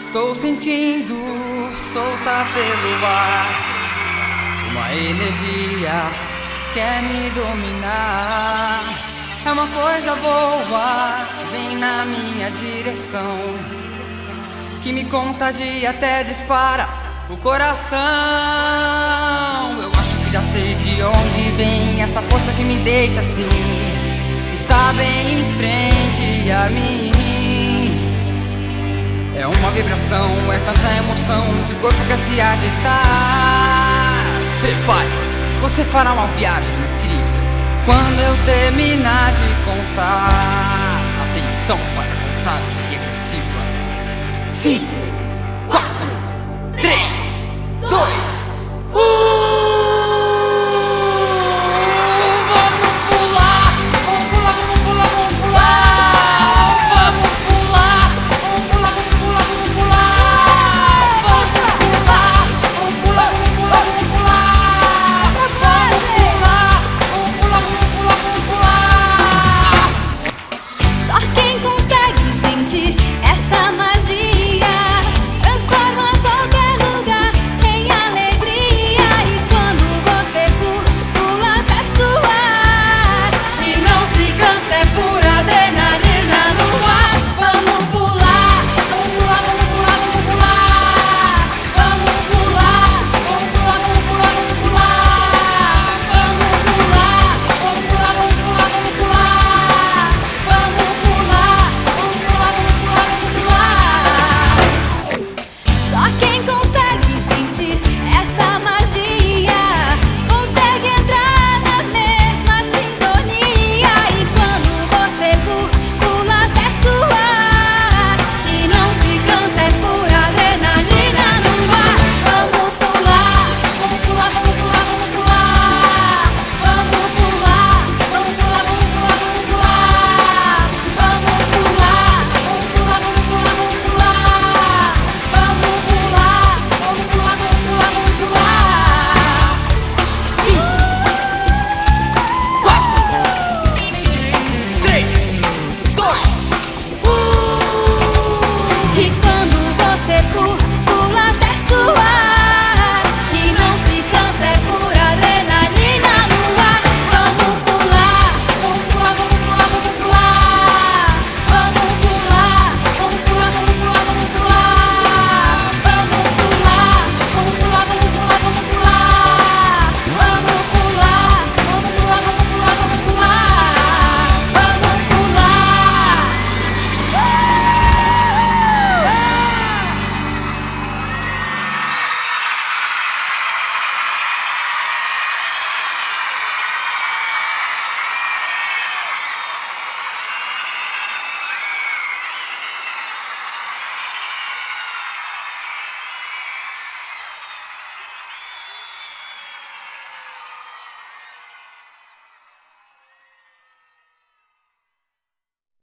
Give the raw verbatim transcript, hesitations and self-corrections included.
Estou sentindo solta pelo ar uma energia que quer me dominar. É uma coisa boa que vem na minha direção, que me contagia até dispara o coração. Eu acho que já sei de onde vem essa força que me deixa assim. Está bem em frente a mim. É uma vibração, é tanta emoção que o corpo quer se agitar. Prepare-se, você fará uma viagem incrível quando eu terminar de contar. Atenção para a contagem regressiva. Cinco,